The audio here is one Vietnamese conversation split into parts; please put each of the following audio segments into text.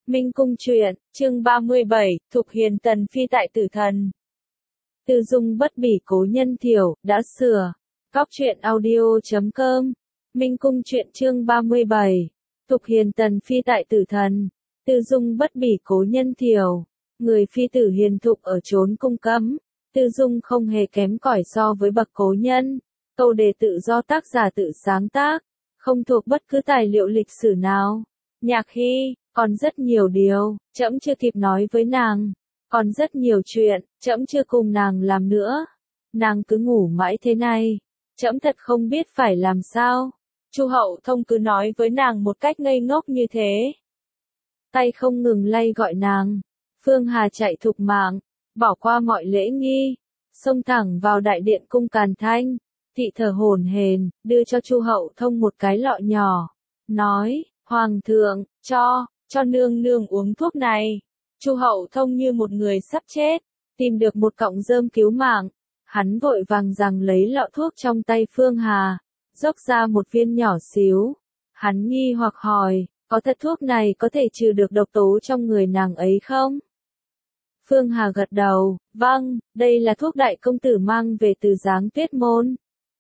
Minh Cung truyện, chương 37, Thục Hiền Tần Phi tại Tử Thần. Tư dung bất bỉ cố nhân thiểu, đã sửa. Góc truyện audio.com. Minh Cung truyện chương 37. Thục Hiền Tần Phi tại Tử Thần. Tư dung bất bỉ cố nhân thiểu. Người phi tử hiền thục ở chốn cung cấm. Tư dung không hề kém cỏi so với bậc cố nhân. Câu đề tự do tác giả tự sáng tác. Không thuộc bất cứ tài liệu lịch sử nào. Nhạc Hy, còn rất nhiều điều, trẫm chưa kịp nói với nàng. Còn rất nhiều chuyện, trẫm chưa cùng nàng làm nữa. Nàng cứ ngủ mãi thế này. Trẫm thật không biết phải làm sao. Chu Hậu Thông cứ nói với nàng một cách ngây ngốc như thế. Tay không ngừng lay gọi nàng. Phương Hà chạy thục mạng, bỏ qua mọi lễ nghi, xông thẳng vào đại điện cung Càn Thanh. Thị thở hổn hển, đưa cho Chu Hậu Thông một cái lọ nhỏ, nói: Hoàng thượng, cho nương nương uống thuốc này. Chu Hậu Thông như một người sắp chết, tìm được một cọng rơm cứu mạng. Hắn vội vàng rằng lấy lọ thuốc trong tay Phương Hà, dốc ra một viên nhỏ xíu. Hắn nghi hoặc hỏi, có thật thuốc này có thể trừ được độc tố trong người nàng ấy không? Phương Hà gật đầu, vâng, đây là thuốc đại công tử mang về từ Giáng Tuyết Môn.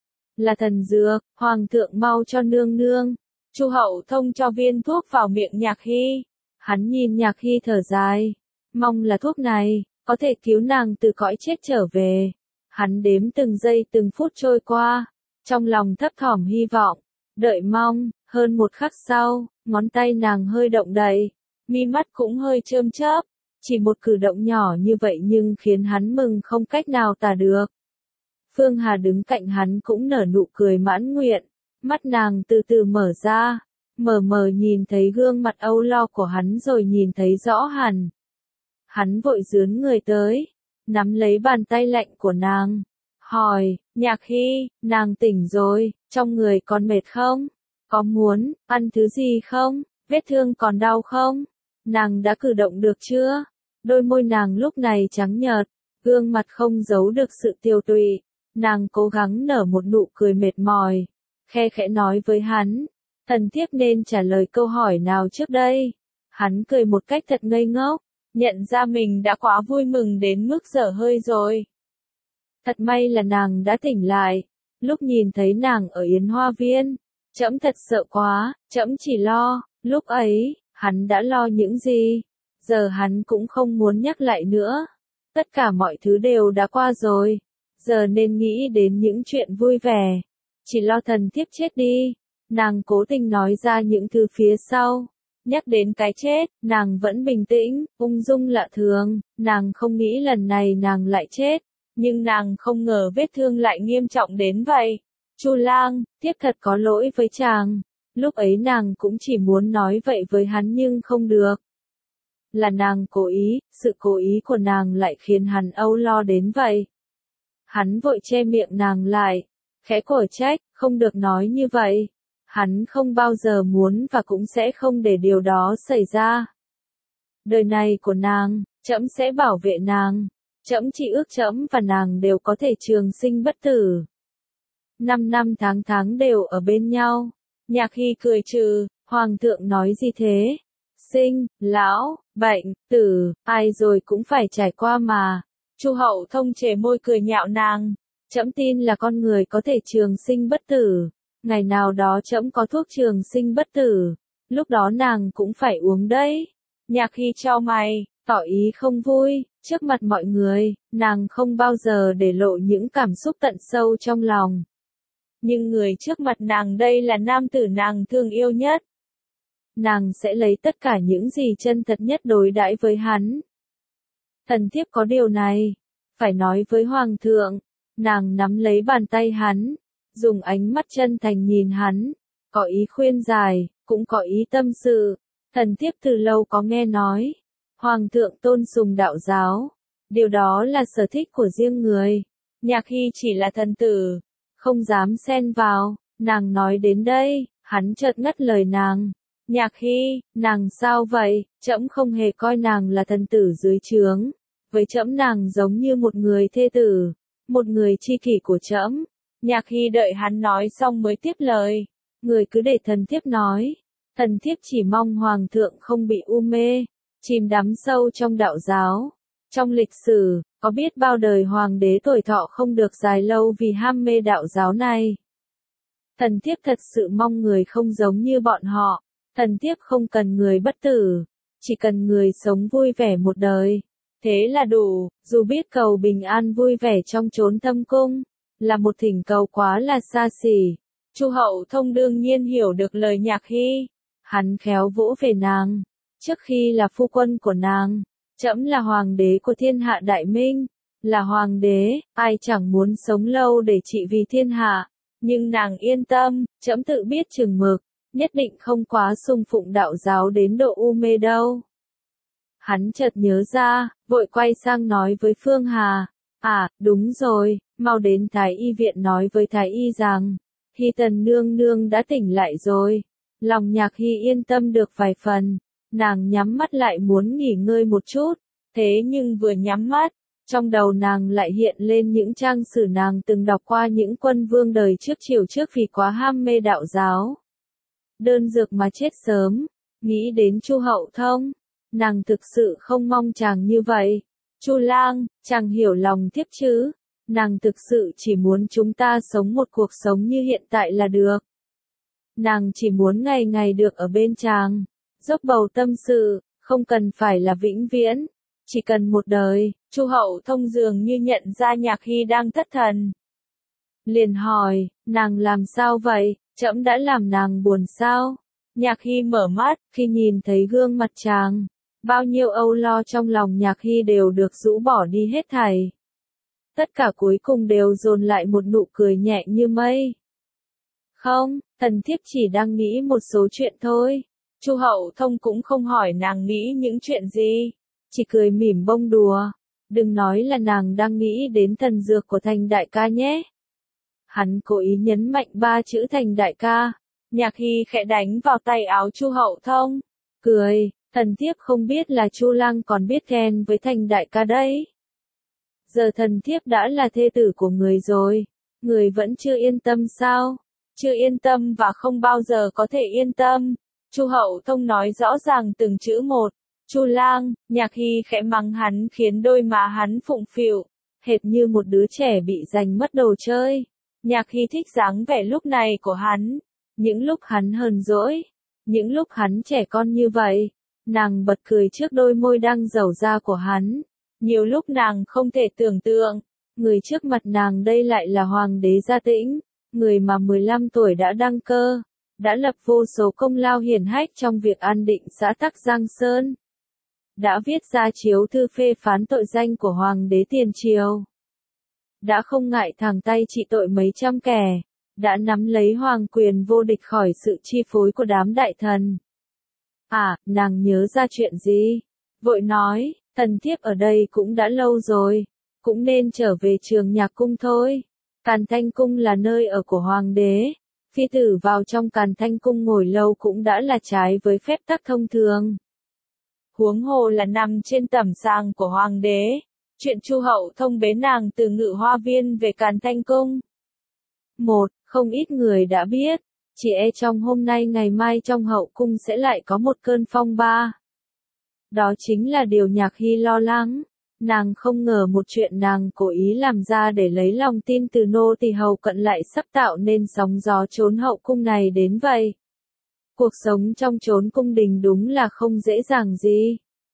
Là thần dược, Hoàng thượng mau cho nương nương. Chu Hậu Thông cho viên thuốc vào miệng Nhạc Hy. Hắn nhìn Nhạc Hy thở dài, mong là thuốc này có thể cứu nàng từ cõi chết trở về. Hắn đếm từng giây từng phút trôi qua, trong lòng thấp thỏm hy vọng, đợi mong. Hơn một khắc sau, ngón tay nàng hơi động đậy, mi mắt cũng hơi chớm chớp. Chỉ một cử động nhỏ như vậy nhưng khiến hắn mừng không cách nào tả được. Phương Hà đứng cạnh hắn cũng nở nụ cười mãn nguyện. Mắt nàng từ từ mở ra, mờ mờ nhìn thấy gương mặt âu lo của hắn rồi nhìn thấy rõ hẳn. Hắn vội dướn người tới, nắm lấy bàn tay lạnh của nàng, hỏi, Nhạc Hy, nàng tỉnh rồi, trong người còn mệt không? Có muốn ăn thứ gì không? Vết thương còn đau không? Nàng đã cử động được chưa? Đôi môi nàng lúc này trắng nhợt, gương mặt không giấu được sự tiều tụy. Nàng cố gắng nở một nụ cười mệt mỏi, khe khẽ nói với hắn, thần thiếp nên trả lời câu hỏi nào trước đây? Hắn cười một cách thật ngây ngốc, nhận ra mình đã quá vui mừng đến mức dở hơi rồi. Thật may là nàng đã tỉnh lại. Lúc nhìn thấy nàng ở Yến Hoa Viên, trẫm thật sợ quá, trẫm chỉ lo. Lúc ấy, hắn đã lo những gì? Giờ hắn cũng không muốn nhắc lại nữa. Tất cả mọi thứ đều đã qua rồi. Giờ nên nghĩ đến những chuyện vui vẻ. Chỉ lo thần thiếp chết đi. Nàng cố tình nói ra những thứ phía sau. Nhắc đến cái chết, nàng vẫn bình tĩnh, ung dung lạ thường. Nàng không nghĩ lần này nàng lại chết. Nhưng nàng không ngờ vết thương lại nghiêm trọng đến vậy. Chu lang, thiếp thật có lỗi với chàng. Lúc ấy nàng cũng chỉ muốn nói vậy với hắn nhưng không được. Là nàng cố ý, sự cố ý của nàng lại khiến hắn âu lo đến vậy. Hắn vội che miệng nàng lại, khẽ cổ trách, không được nói như vậy. Hắn không bao giờ muốn và cũng sẽ không để điều đó xảy ra. Đời này của nàng, trẫm sẽ bảo vệ nàng. Trẫm chỉ ước trẫm và nàng đều có thể trường sinh bất tử. 5 năm tháng đều ở bên nhau. Nhạc Hy cười trừ, Hoàng thượng nói gì thế? Sinh, lão, bệnh, tử, ai rồi cũng phải trải qua mà. Chu Hậu Thông chề môi cười nhạo nàng. Trẫm tin là con người có thể trường sinh bất tử. Ngày nào đó trẫm có thuốc trường sinh bất tử. Lúc đó nàng cũng phải uống đấy. Nhạc Hy chau mày, tỏ ý không vui. Trước mặt mọi người, nàng không bao giờ để lộ những cảm xúc tận sâu trong lòng. Nhưng người trước mặt nàng đây là nam tử nàng thương yêu nhất. Nàng sẽ lấy tất cả những gì chân thật nhất đối đãi với hắn. Thần thiếp có điều này, phải nói với Hoàng thượng. Nàng nắm lấy bàn tay hắn, dùng ánh mắt chân thành nhìn hắn, có ý khuyên giải, cũng có ý tâm sự. Thần thiếp từ lâu có nghe nói, Hoàng thượng tôn sùng đạo giáo. Điều đó là sở thích của riêng người. Nhạc Hy chỉ là thần tử, không dám xen vào. Nàng nói đến đây, hắn chợt ngắt lời nàng. Nhạc Hy, nàng sao vậy? Trẫm không hề coi nàng là thần tử dưới trướng. Với trẫm nàng giống như một người thê tử, một người tri kỷ của trẫm. Nhạc Hy đợi hắn nói xong mới tiếp lời. Người cứ để thần thiếp nói. Thần thiếp chỉ mong Hoàng thượng không bị u mê. chìm đắm sâu trong đạo giáo. Trong lịch sử, có biết bao đời hoàng đế tuổi thọ không được dài lâu vì ham mê đạo giáo này. Thần thiếp thật sự mong người không giống như bọn họ, thần thiếp không cần người bất tử, chỉ cần người sống vui vẻ một đời. Thế là đủ, dù biết cầu bình an vui vẻ trong chốn thâm cung, là một thỉnh cầu quá là xa xỉ. Chu Hậu Thông đương nhiên hiểu được lời Nhạc Hy. Hắn khéo vỗ về nàng, trước khi là phu quân của nàng, trẫm là hoàng đế của thiên hạ Đại Minh, là hoàng đế, ai chẳng muốn sống lâu để trị vì thiên hạ, nhưng nàng yên tâm, trẫm tự biết chừng mực, nhất định không quá sùng phụng đạo giáo đến độ u mê đâu. Hắn chợt nhớ ra, vội quay sang nói với Phương Hà, đúng rồi, mau đến Thái Y viện nói với Thái Y rằng, Hy Tần nương nương đã tỉnh lại rồi. Lòng Nhạc Hy yên tâm được vài phần, nàng nhắm mắt lại muốn nghỉ ngơi một chút, thế nhưng vừa nhắm mắt, trong đầu nàng lại hiện lên những trang sử nàng từng đọc qua những quân vương đời trước triều trước vì quá ham mê đạo giáo. Đơn dược mà chết sớm, nghĩ đến Chu Hậu Thông, nàng thực sự không mong chàng như vậy. Chu lang, chàng hiểu lòng thiếp chứ, nàng thực sự chỉ muốn chúng ta sống một cuộc sống như hiện tại là được. Nàng chỉ muốn ngày ngày được ở bên chàng, dốc bầu tâm sự, không cần phải là vĩnh viễn, chỉ cần một đời. Chu Hậu Thông dường như nhận ra Nhạc Hy đang thất thần. Liền hỏi, nàng làm sao vậy, trẫm đã làm nàng buồn sao? Nhạc Hy mở mắt, khi nhìn thấy gương mặt chàng, bao nhiêu âu lo trong lòng Nhạc Hy đều được rũ bỏ đi hết thảy. Tất cả cuối cùng đều dồn lại một nụ cười nhẹ như mây. Không, thần thiếp chỉ đang nghĩ một số chuyện thôi. Chu Hậu Thông cũng không hỏi nàng nghĩ những chuyện gì, chỉ cười mỉm bông đùa. Đừng nói là nàng đang nghĩ đến thần dược của Thành đại ca nhé. Hắn cố ý nhấn mạnh ba chữ Thành đại ca. Nhạc Hy khẽ đánh vào tay áo Chu Hậu Thông, cười, thần thiếp không biết là Chu lang còn biết khen với Thành đại ca đấy. Giờ thần thiếp đã là thê tử của người rồi, người vẫn chưa yên tâm sao? Chưa yên tâm và không bao giờ có thể yên tâm. Chu Hậu Thông nói rõ ràng từng chữ một. Chu lang, Nhạc Hy khẽ mắng hắn khiến đôi má hắn phụng phịu, hệt như một đứa trẻ bị giành mất đồ chơi. Nhạc Hy thích dáng vẻ lúc này của hắn. Những lúc hắn hờn dỗi, những lúc hắn trẻ con như vậy, nàng bật cười trước đôi môi đang dẩu ra của hắn. Nhiều lúc nàng không thể tưởng tượng, người trước mặt nàng đây lại là hoàng đế Gia Tĩnh, người mà 15 tuổi đã đăng cơ, đã lập vô số công lao hiển hách trong việc an định xã Tắc Giang Sơn, đã viết ra chiếu thư phê phán tội danh của hoàng đế tiền triều, đã không ngại thẳng tay trị tội mấy trăm kẻ, đã nắm lấy hoàng quyền vô địch khỏi sự chi phối của đám đại thần. Nàng nhớ ra chuyện gì? Vội nói, thần thiếp ở đây cũng đã lâu rồi, cũng nên trở về Trường Nhạc Cung thôi. Càn Thanh Cung là nơi ở của hoàng đế, phi tử vào trong Càn Thanh Cung ngồi lâu cũng đã là trái với phép tắc thông thường. Huống hồ là nằm trên tẩm sàng của hoàng đế, chuyện Chu Hậu Thông bế nàng từ Ngự Hoa Viên về Càn Thanh Cung. Không ít người đã biết, chỉ e trong hôm nay ngày mai trong hậu cung sẽ lại có một cơn phong ba. Đó chính là điều Nhạc Hy lo lắng. Nàng không ngờ một chuyện nàng cố ý làm ra để lấy lòng tin từ nô tỳ hầu cận lại sắp tạo nên sóng gió chốn hậu cung này đến vậy. Cuộc sống trong chốn cung đình đúng là không dễ dàng gì.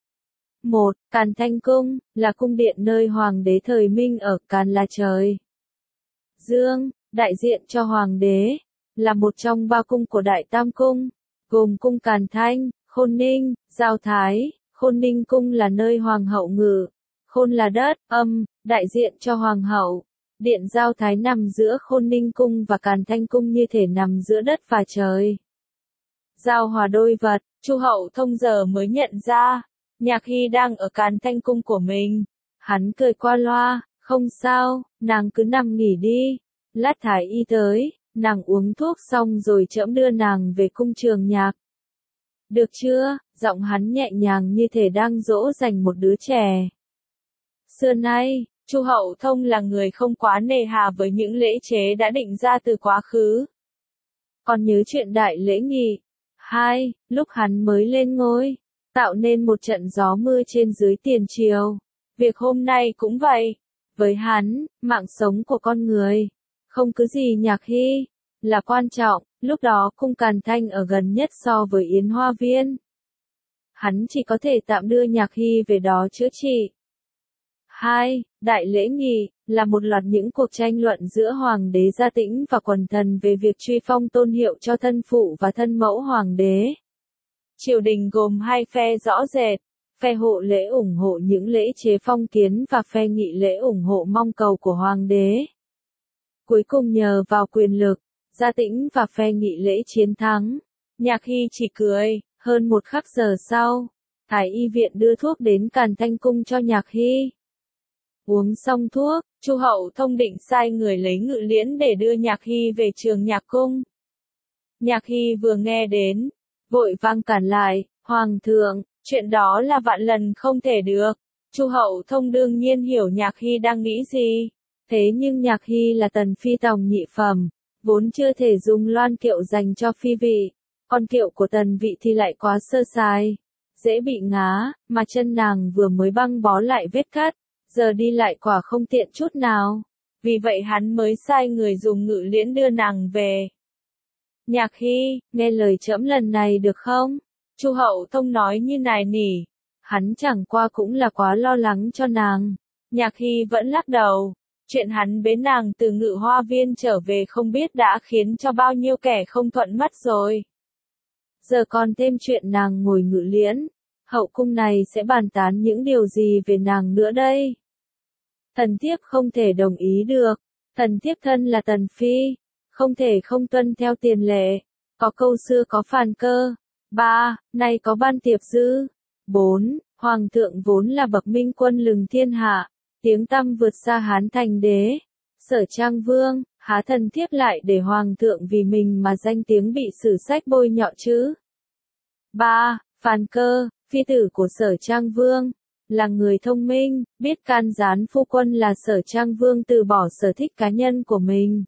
Càn Thanh Cung, là cung điện nơi hoàng đế thời Minh ở. Càn là trời Dương, đại diện cho hoàng đế, là một trong ba cung của Đại Tam Cung, gồm cung Càn Thanh, Khôn Ninh, Giao Thái. Khôn Ninh Cung là nơi hoàng hậu ngự, Khôn là đất, đại diện cho hoàng hậu. Điện Giao Thái nằm giữa Khôn Ninh Cung và Càn Thanh Cung như thể nằm giữa đất và trời. Giao hòa đôi vật, Chu Hậu Thông giờ mới nhận ra, Nhạc Hy đang ở Càn Thanh Cung của mình. Hắn cười qua loa, không sao, nàng cứ nằm nghỉ đi, lát Thái Y tới, nàng uống thuốc xong rồi trẫm đưa nàng về cung Trường Nhạc. Được chưa? Giọng hắn nhẹ nhàng như thể đang dỗ dành một đứa trẻ. Xưa nay, Chu Hậu Thông là người không quá nề hà với những lễ chế đã định ra từ quá khứ. Còn nhớ chuyện đại lễ nghị. Lúc hắn mới lên ngôi, tạo nên một trận gió mưa trên dưới tiền triều. Việc hôm nay cũng vậy. Với hắn, mạng sống của con người, không cứ gì Nhạc Hy là quan trọng. Lúc đó cung Càn Thanh ở gần nhất so với Yến Hoa Viên. Hắn chỉ có thể tạm đưa Nhạc Hy về đó chữa trị. 2. Đại lễ nghị là một loạt những cuộc tranh luận giữa Hoàng đế Gia Tĩnh và quần thần về việc truy phong tôn hiệu cho thân phụ và thân mẫu Hoàng đế. Triều đình gồm hai phe rõ rệt, phe hộ lễ ủng hộ những lễ chế phong kiến và phe nghị lễ ủng hộ mong cầu của Hoàng đế. Cuối cùng nhờ vào quyền lực, Gia Tĩnh và phe nghị lễ chiến thắng. Nhạc Hy chỉ cười. Hơn một khắc giờ sau, Thái y viện đưa thuốc đến Càn Thanh cung cho Nhạc Hy. Uống xong thuốc, Chu Hậu Thông định sai người lấy ngự liễn để đưa Nhạc Hy về Trường Nhạc cung. Nhạc Hy vừa nghe đến, vội vang cản lại, Hoàng thượng, chuyện đó là vạn lần không thể được. Chu Hậu Thông đương nhiên hiểu Nhạc Hy đang nghĩ gì. Thế nhưng Nhạc Hy là tần phi tòng nhị phẩm, vốn chưa thể dùng loan kiệu dành cho phi vị. Con kiệu của tần vị thì lại quá sơ sài, dễ bị ngá, mà chân nàng vừa mới băng bó lại vết cắt, giờ đi lại quả không tiện chút nào. Vì vậy hắn mới sai người dùng ngự liễn đưa nàng về. Nhạc Hy, nghe lời trẫm lần này được không? Chu Hậu Thông nói như nài nỉ. Hắn chẳng qua cũng là quá lo lắng cho nàng. Nhạc Hy vẫn lắc đầu. Chuyện hắn bế nàng từ Ngự Hoa Viên trở về không biết đã khiến cho bao nhiêu kẻ không thuận mắt rồi. Giờ còn thêm chuyện nàng ngồi ngự liễn, hậu cung này sẽ bàn tán những điều gì về nàng nữa đây? Thần thiếp không thể đồng ý được, thần thiếp thân là tần phi, không thể không tuân theo tiền lệ. Có câu xưa có phàn cơ. 3. Nay có ban tiệp dư. 4. Hoàng thượng vốn là bậc minh quân lừng thiên hạ, tiếng tăm vượt xa Hán thành đế. Sở Trang Vương, há thần thiếp lại để Hoàng thượng vì mình mà danh tiếng bị sử sách bôi nhọ chứ? 3. Phàn Cơ, phi tử của Sở Trang Vương, là người thông minh, biết can gián phu quân là Sở Trang Vương từ bỏ sở thích cá nhân của mình.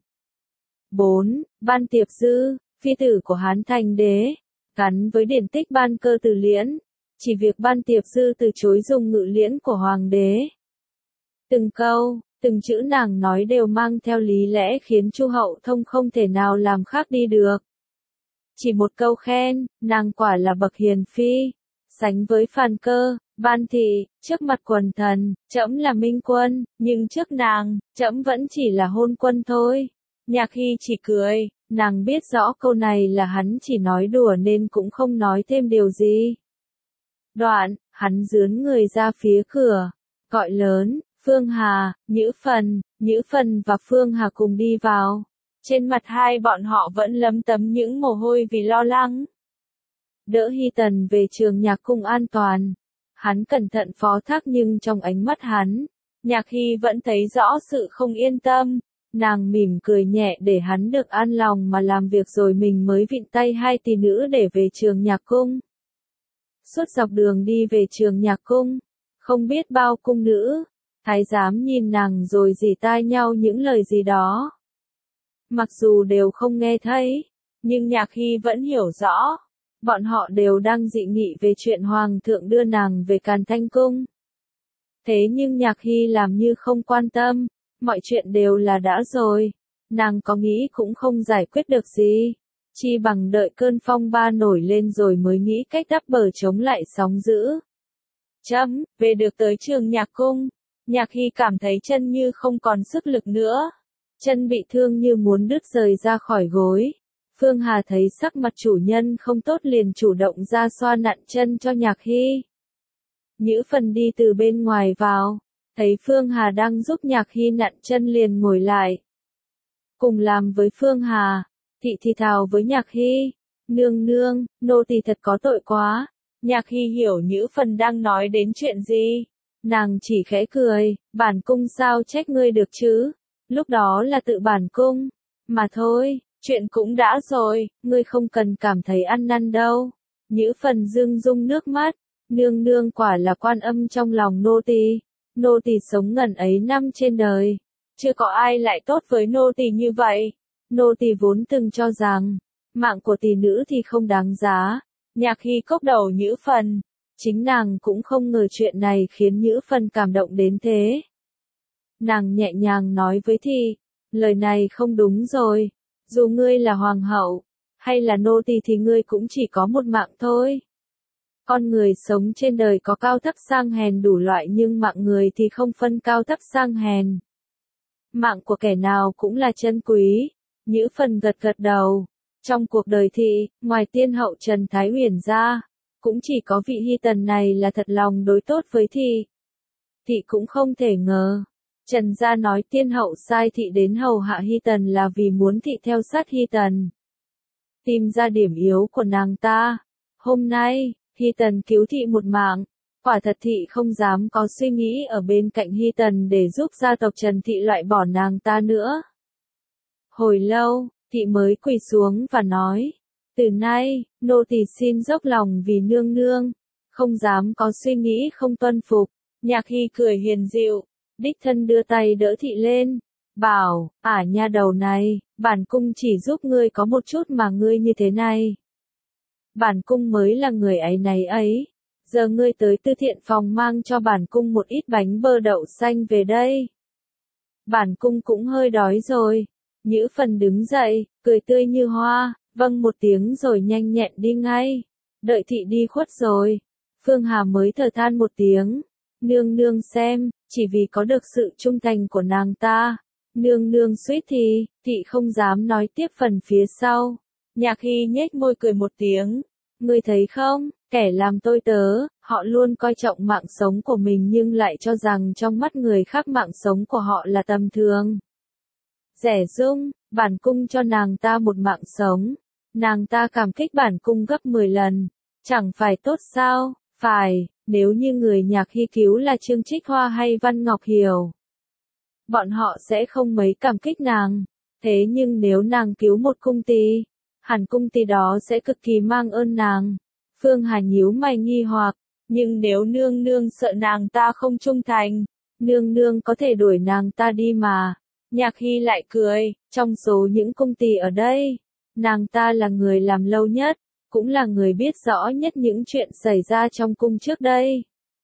4. Ban Tiệp Dư, phi tử của Hán thành đế, gắn với điển tích ban cơ từ liễn, chỉ việc Ban Tiệp Dư từ chối dùng ngự liễn của Hoàng đế. Từng câu, từng chữ nàng nói đều mang theo lý lẽ khiến Chu Hậu Thông không thể nào làm khác đi được. Chỉ một câu khen, nàng quả là bậc hiền phi, sánh với Phàn Cơ, Ban thị, trước mặt quần thần, trẫm là minh quân, nhưng trước nàng, trẫm vẫn chỉ là hôn quân thôi. Nhạc Hy chỉ cười, nàng biết rõ câu này là hắn chỉ nói đùa nên cũng không nói thêm điều gì. Đoạn, hắn dướn người ra phía cửa, gọi lớn, Phương Hà, Nhữ Phần và Phương Hà cùng đi vào. Trên mặt hai bọn họ vẫn lấm tấm những mồ hôi vì lo lắng. Đỡ Hy Tần về Trường Nhạc cung an toàn. Hắn cẩn thận phó thác nhưng trong ánh mắt hắn, Nhạc Hy vẫn thấy rõ sự không yên tâm. Nàng mỉm cười nhẹ để hắn được an lòng mà làm việc rồi mình mới vịn tay hai tỷ nữ để về Trường Nhạc cung. Suốt dọc đường đi về Trường Nhạc cung, không biết bao cung nữ, thái giám nhìn nàng rồi rỉ tai nhau những lời gì đó. Mặc dù đều không nghe thấy, nhưng Nhạc Hy vẫn hiểu rõ. Bọn họ đều đang dị nghị về chuyện Hoàng thượng đưa nàng về Càn Thanh cung. Thế nhưng Nhạc Hy làm như không quan tâm, mọi chuyện đều là đã rồi. Nàng có nghĩ cũng không giải quyết được gì. Chi bằng đợi cơn phong ba nổi lên rồi mới nghĩ cách đắp bờ chống lại sóng dữ. Về được tới Trường Nhạc cung, Nhạc Hy cảm thấy chân như không còn sức lực nữa. Chân bị thương như muốn đứt rời ra khỏi gối. Phương Hà thấy sắc mặt chủ nhân không tốt liền chủ động ra xoa nặn chân cho Nhạc Hy. Nhữ Phần đi từ bên ngoài vào, thấy Phương Hà đang giúp Nhạc Hy nặn chân liền ngồi lại. Cùng làm với Phương Hà, thị thì thào với Nhạc Hy, nương nương, nô tỳ thật có tội quá. Nhạc Hy hiểu Nhữ Phần đang nói đến chuyện gì. Nàng chỉ khẽ cười, bản cung sao trách ngươi được chứ, lúc đó là tự bản cung, mà thôi. Chuyện cũng đã rồi, ngươi không cần cảm thấy ăn năn đâu. Nhữ Phần rưng rưng nước mắt, nương nương quả là quan âm trong lòng nô tỳ sống ngần ấy năm trên đời, chưa có ai lại tốt với nô tỳ như vậy. Nô tỳ vốn từng cho rằng, mạng của tỷ nữ thì không đáng giá. Nhạc Hy cốc đầu Nhữ Phần, Chính nàng cũng không ngờ chuyện này khiến Nhữ Phần cảm động đến thế. Nàng nhẹ nhàng nói với Thị, lời này không đúng rồi, dù ngươi là hoàng hậu, hay là nô tỳ thì ngươi cũng chỉ có một mạng thôi. Con người sống trên đời có cao thấp sang hèn đủ loại nhưng mạng người thì không phân cao thấp sang hèn. Mạng của kẻ nào cũng là chân quý. Nhữ Phần gật gật đầu. Trong cuộc đời Thị, ngoài tiên hậu Trần Thái Uyển ra, cũng chỉ có vị Hy Tần này là thật lòng đối tốt với Thị. Thị cũng không thể ngờ. Trần gia nói tiên hậu sai Thị đến hầu hạ Hy Tần là vì muốn Thị theo sát Hy Tần, tìm ra điểm yếu của nàng ta. Hôm nay, Hy Tần cứu Thị một mạng, quả thật Thị không dám có suy nghĩ ở bên cạnh Hy Tần để giúp gia tộc Trần Thị loại bỏ nàng ta nữa. Hồi lâu, Thị mới quỳ xuống và nói, từ nay, nô tỳ xin dốc lòng vì nương nương, không dám có suy nghĩ không tuân phục. Nhạc Hy cười hiền dịu, đích thân đưa tay đỡ Thị lên, bảo, nha đầu này, bản cung chỉ giúp ngươi có một chút mà ngươi như thế này. Bản cung mới là người áy náy ấy, giờ ngươi tới Tư Thiện phòng mang cho bản cung một ít bánh bơ đậu xanh về đây. Bản cung cũng hơi đói rồi. Nhữ Phần đứng dậy, cười tươi như hoa, vâng một tiếng rồi nhanh nhẹn đi ngay. Đợi Thị đi khuất rồi, Phương Hà mới thở than một tiếng. Nương nương xem, chỉ vì có được sự trung thành của nàng ta, nương nương suýt thì, Thị không dám nói tiếp phần phía sau. Nhạc Hy nhếch môi cười một tiếng. Ngươi thấy không, kẻ làm tôi tớ, họ luôn coi trọng mạng sống của mình nhưng lại cho rằng trong mắt người khác mạng sống của họ là tầm thường. Rẻ rung, bản cung cho nàng ta một mạng sống, nàng ta cảm kích bản cung gấp 10 lần, chẳng phải tốt sao? Phải, nếu như người Nhạc Hy cứu là Trương Trích Hoa hay Văn Ngọc Hiểu, bọn họ sẽ không mấy cảm kích nàng. Thế nhưng nếu nàng cứu một cung tỳ, hẳn cung tỳ đó sẽ cực kỳ mang ơn nàng. Phương Hà nhíu mày nghi hoặc, nhưng nếu nương nương sợ nàng ta không trung thành, nương nương có thể đuổi nàng ta đi mà. Nhạc Hy lại cười, trong số những cung tỳ ở đây, nàng ta là người làm lâu nhất, cũng là người biết rõ nhất những chuyện xảy ra trong cung trước đây.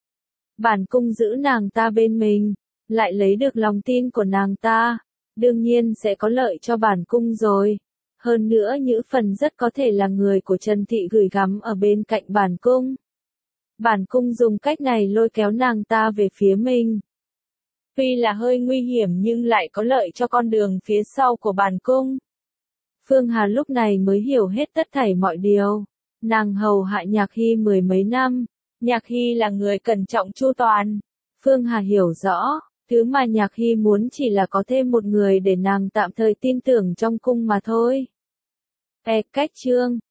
Bản cung giữ nàng ta bên mình, lại lấy được lòng tin của nàng ta, đương nhiên sẽ có lợi cho bản cung rồi. Hơn nữa Nhữ Phần rất có thể là người của Trần Thị gửi gắm ở bên cạnh bản cung. Bản cung dùng cách này lôi kéo nàng ta về phía mình. Tuy là hơi nguy hiểm nhưng lại có lợi cho con đường phía sau của bản cung. Phương Hà lúc này mới hiểu hết tất thảy mọi điều. Nàng hầu hạ Nhạc Hy 10 mấy năm. Nhạc Hy là người cẩn trọng chu toàn. Phương Hà hiểu rõ, thứ mà Nhạc Hy muốn chỉ là có thêm một người để nàng tạm thời tin tưởng trong cung mà thôi. Cách chương